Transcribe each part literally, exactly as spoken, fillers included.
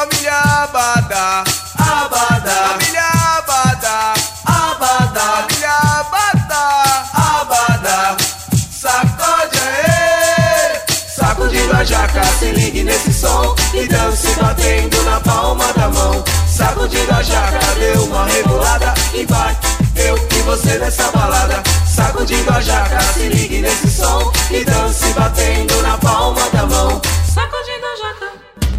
família Abada, Abada, família Abada, Abada, família Abada, Abada. Sacode aí, sacudindo a jaca, se ligue nesse som e dance batendo na palma da mão. Sacudindo a jaca, deu uma rebolada e vai eu e você nessa balada. Sacudindo a jaca, se ligue nesse som e dance batendo na palma da mão. Sacudindo a jaca.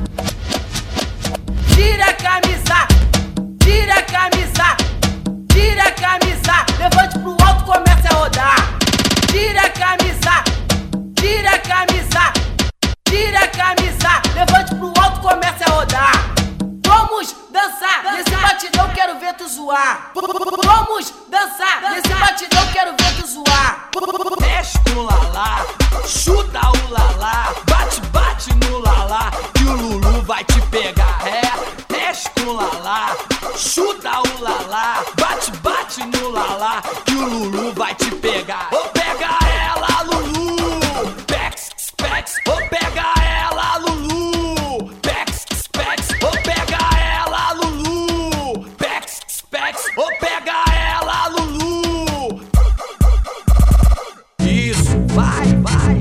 Tira a camisa, tira a camisa, tira a camisa, levante pro alto, comece a rodar. Tira a camisa, tira a camisa, tira a camisa, levante pro alto, comece a rodar. Vamos dançar, nesse batidão quero ver tu zoar. Vamos dançar, nesse batidão quero ver tu zoar. Mexe com o lalá, chuta o lalá, bate, bate no lalá, que o Lulu vai te pegar. É, mexe com o lalá, chuta o lalá, bate, bate no lalá, que o Lulu vai te pegar. Ô, pega ela, Lulu, pex, pex, ô, pega ela, Lulu, pex, pex, ô, pega ela, Lulu, pex, pex, ô, pega ela, Lulu. Isso, vai, vai.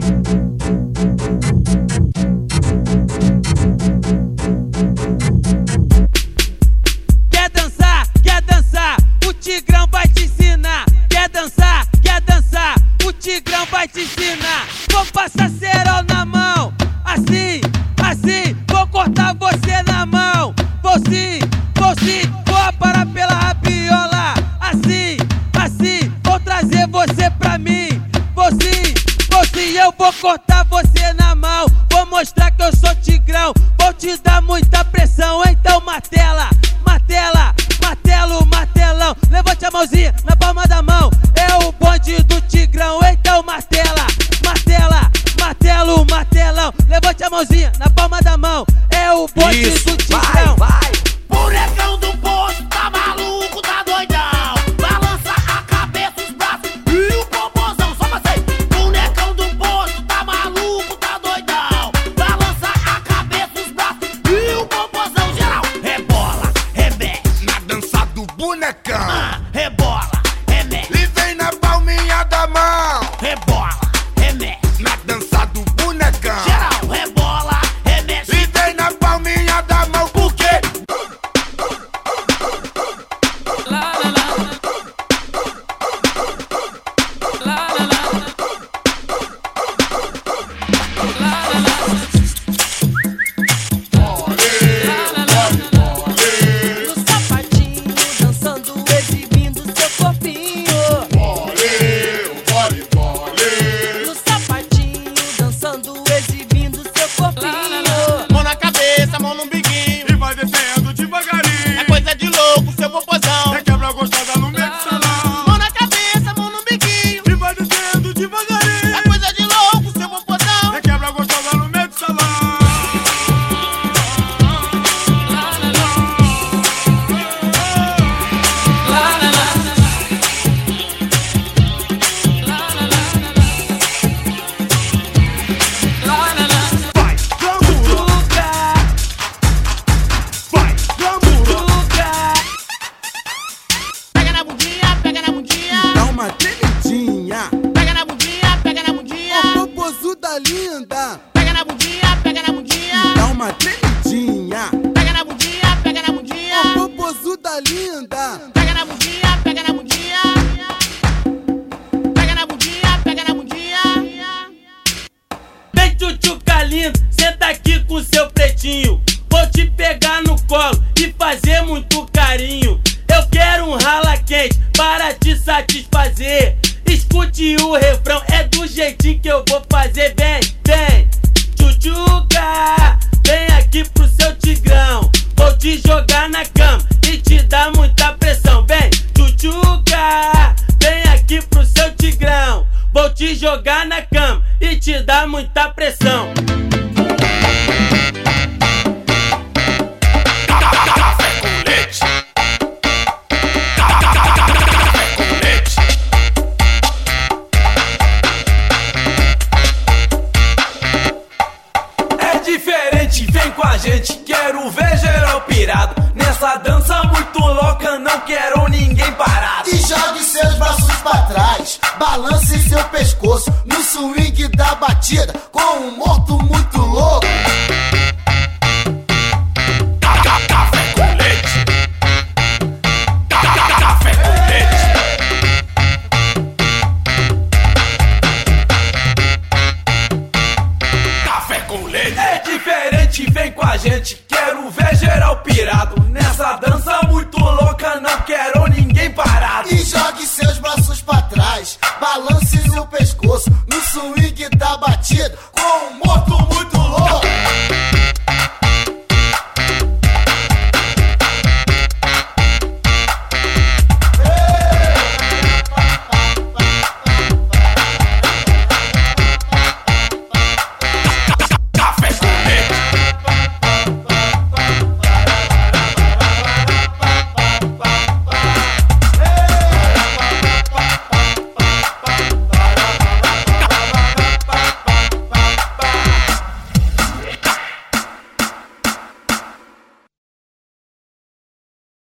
Quer dançar, quer dançar, o Tigrão vai te ensinar. Quer dançar, quer dançar, o Tigrão vai te ensinar. Vou passar cerol na mão, assim, assim, vou cortar você na mão. Vou sim, vou sim, vou parar pela rabiola. Assim, assim, vou trazer você pra mim. Vou sim, vou sim, eu vou cortar você na mão. Vou mostrar que eu sou Tigrão, vou te dar muita pressão. Então martela, martela, martelo, martelão. Levante a mãozinha na palma da mão, é o bonde do Tigrão. Então martela, martela, martelo, martelão. Levante a mãozinha na palma da mão, é o bonde Isso, do Tigrão. vai, vai. Bonecão do posto, tá maluco, tá doidão. Balança a cabeça, os braços e o popozão. Só você. Bonecão do posto, tá maluco, tá doidão. Balança a cabeça, os braços e o popozão. Geral, rebola, remexe. Na dança do bonecão, Ah, rebola, remexe. e vem na palminha da mão. Rebola, remexe. Na dança do bonecão, Geral, rebola, remexe. e vem na palminha da mão. Por quê? No sapatinho, dançando, exibindo seu corpinho. No sapatinho, dançando, exibindo seu corpinho. Mão na cabeça, mão no biguinho. E vai descendo devagarinho. É coisa de louco, seu popozão. É quebra gostosa no meio do salão. Mão na cabeça, mão no biguinho. E vai descendo devagarinho. É coisa de louco, seu popozão. É quebra gostosa no meio do salão. Vai, glamuro, vai, glamuro. Pega na bundinha, pega na bundinha. Dá uma tremidinha, Pega na bundinha, pega na bundinha. ô popozuda linda. Pega na bundinha, pega na bundinha. Dá uma tremidinha, Pega na bundinha, pega na bundinha. ô popozuda linda. Pega na bundinha, pega na bundinha. Pega na bundinha, pega na bundinha. Vem tchutchuca lindo, senta aqui com seu pretinho. Vou te pegar no colo e fazer muito carinho. Eu quero um rala quente para te satisfazer. Escute o refrão, é do jeitinho que eu vou fazer. Vem, vem, tchutchuca, vem aqui pro seu Tigrão. Vou te jogar na cama e te dar muita pressão. Vem, tchutchuca, vem aqui pro seu Tigrão. Vou te jogar na cama e te dar muita pressão. Café com leite. Café com leite. É diferente, vem com a gente, quero ver geral. pirado. Nessa dança muito louca, não quero ninguém parado. E jogue seus braços pra trás, balance seu pescoço no swing da batida, com um morto muito louco. Café com leite. Café com leite. Café com leite. É diferente, vem com a gente. Quero ver geral pirado. Nessa dança muito louca, não quero ninguém parado. E jogue seus braços pra trás, balance seu pescoço no swing da batida, com um morto muito louco.